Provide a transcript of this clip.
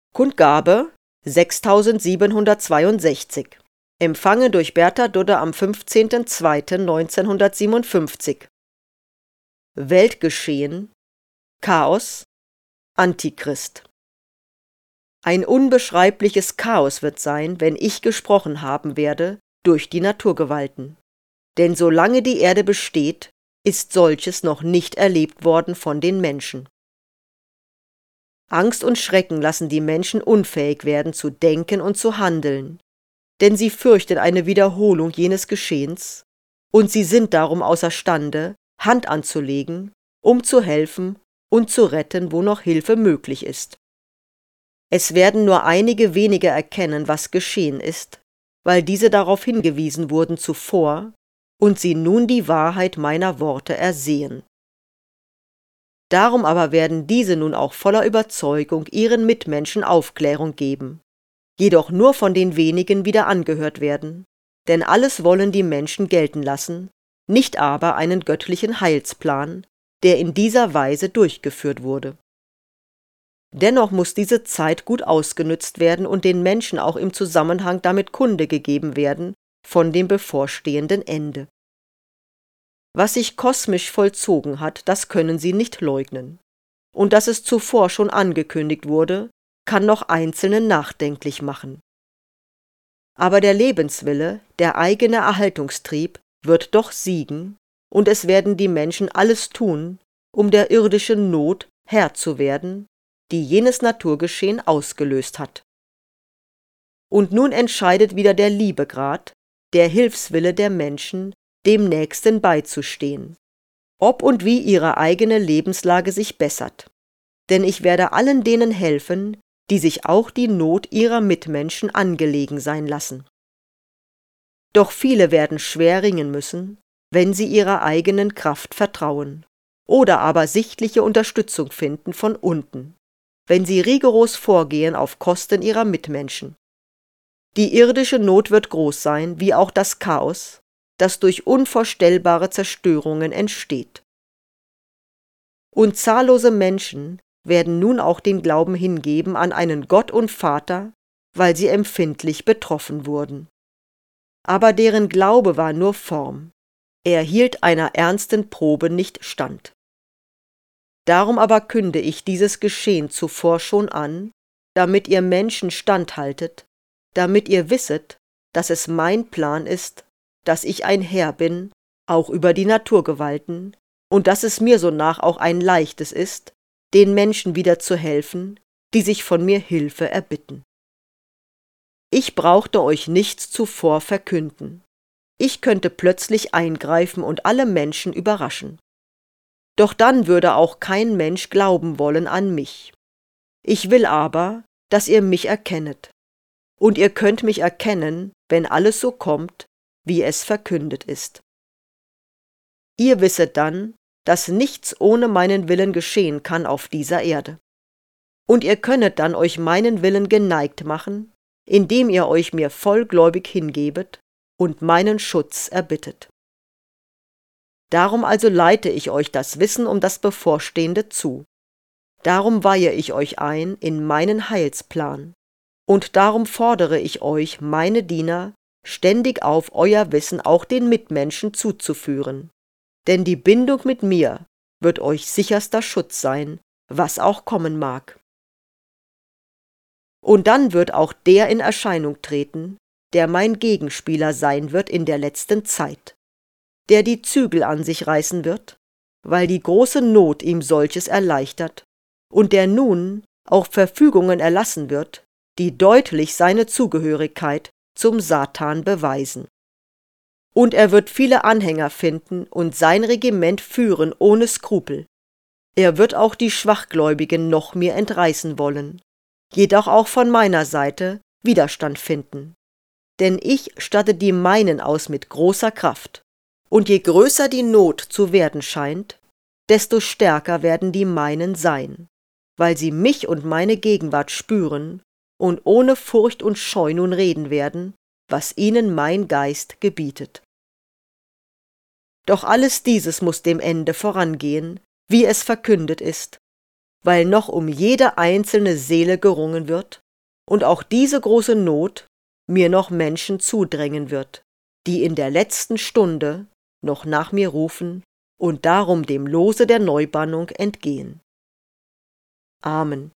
Kundgabe 6762. Empfangen durch Bertha Dudde am 15.02.1957. Weltgeschehen: Chaos, Antichrist. Ein unbeschreibliches Chaos wird sein, wenn ich gesprochen haben werde, durch die Naturgewalten. Denn solange die Erde besteht, ist solches noch nicht erlebt worden von den Menschen. Angst und Schrecken lassen die Menschen unfähig werden zu denken und zu handeln, denn sie fürchten eine Wiederholung jenes Geschehens, und sie sind darum außerstande, Hand anzulegen, um zu helfen und zu retten, wo noch Hilfe möglich ist. Es werden nur einige wenige erkennen, was geschehen ist, weil diese darauf hingewiesen wurden zuvor und sie nun die Wahrheit meiner Worte ersehen. Darum aber werden diese nun auch voller Überzeugung ihren Mitmenschen Aufklärung geben, jedoch nur von den wenigen wieder angehört werden, denn alles wollen die Menschen gelten lassen, nicht aber einen göttlichen Heilsplan, der in dieser Weise durchgeführt wurde. Dennoch muss diese Zeit gut ausgenützt werden und den Menschen auch im Zusammenhang damit Kunde gegeben werden von dem bevorstehenden Ende. Was sich kosmisch vollzogen hat, das können sie nicht leugnen. Und dass es zuvor schon angekündigt wurde, kann noch Einzelne nachdenklich machen. Aber der Lebenswille, der eigene Erhaltungstrieb, wird doch siegen, und es werden die Menschen alles tun, um der irdischen Not Herr zu werden, die jenes Naturgeschehen ausgelöst hat. Und nun entscheidet wieder der Liebegrad, der Hilfswille der Menschen, dem Nächsten beizustehen, ob und wie ihre eigene Lebenslage sich bessert. Denn ich werde allen denen helfen, die sich auch die Not ihrer Mitmenschen angelegen sein lassen. Doch viele werden schwer ringen müssen, wenn sie ihrer eigenen Kraft vertrauen, oder aber sichtliche Unterstützung finden von unten, wenn sie rigoros vorgehen auf Kosten ihrer Mitmenschen. Die irdische Not wird groß sein, wie auch das Chaos, das durch unvorstellbare Zerstörungen entsteht. Und zahllose Menschen werden nun auch den Glauben hingeben an einen Gott und Vater, weil sie empfindlich betroffen wurden. Aber deren Glaube war nur Form, er hielt einer ernsten Probe nicht stand. Darum aber künde ich dieses Geschehen zuvor schon an, damit ihr Menschen standhaltet, damit ihr wisset, dass es mein Plan ist, dass ich ein Herr bin, auch über die Naturgewalten, und dass es mir sonach auch ein leichtes ist, den Menschen wieder zu helfen, die sich von mir Hilfe erbitten. Ich brauchte euch nichts zuvor verkünden. Ich könnte plötzlich eingreifen und alle Menschen überraschen. Doch dann würde auch kein Mensch glauben wollen an mich. Ich will aber, dass ihr mich erkennet. Und ihr könnt mich erkennen, wenn alles so kommt, wie es verkündet ist. Ihr wisset dann, dass nichts ohne meinen Willen geschehen kann auf dieser Erde. Und ihr könnet dann euch meinen Willen geneigt machen, indem ihr euch mir vollgläubig hingebet und meinen Schutz erbittet. Darum also leite ich euch das Wissen um das Bevorstehende zu. Darum weihe ich euch ein in meinen Heilsplan. Und darum fordere ich euch, meine Diener, ständig auf, euer Wissen auch den Mitmenschen zuzuführen. Denn die Bindung mit mir wird euch sicherster Schutz sein, was auch kommen mag. Und dann wird auch der in Erscheinung treten, der mein Gegenspieler sein wird in der letzten Zeit, der die Zügel an sich reißen wird, weil die große Not ihm solches erleichtert, und der nun auch Verfügungen erlassen wird, die deutlich seine Zugehörigkeit zum Satan beweisen. Und er wird viele Anhänger finden und sein Regiment führen ohne Skrupel. Er wird auch die Schwachgläubigen noch mir entreißen wollen, jedoch auch von meiner Seite Widerstand finden. Denn ich statte die meinen aus mit großer Kraft. Und je größer die Not zu werden scheint, desto stärker werden die meinen sein, weil sie mich und meine Gegenwart spüren und ohne Furcht und Scheu nun reden werden, was ihnen mein Geist gebietet. Doch alles dieses muß dem Ende vorangehen, wie es verkündet ist, weil noch um jede einzelne Seele gerungen wird und auch diese große Not mir noch Menschen zudrängen wird, die in der letzten Stunde noch nach mir rufen und darum dem Lose der Neubannung entgehen. Amen.